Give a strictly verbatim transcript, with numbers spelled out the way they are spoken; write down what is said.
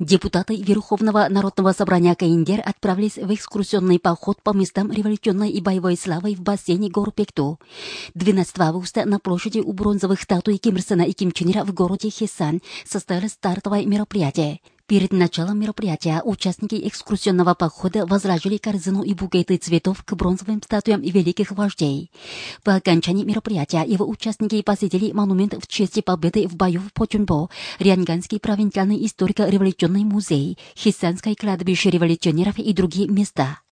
Депутаты Верховного народного собрания КНДР отправились в экскурсионный поход по местам революционной и боевой славы в бассейне гор Пекту. двенадцатого августа на площади у бронзовых статуй Ким Ир Сена и Ким Чен Ира в городе Хесан состоялось стартовое мероприятие. Перед началом мероприятия участники экскурсионного похода возложили корзину и букеты цветов к бронзовым статуям великих вождей. По окончании мероприятия его участники посетили монумент в честь победы в бою в Почунбо, Рянганский провинциальный историко-революционный музей, Хесанское кладбище революционеров и другие места.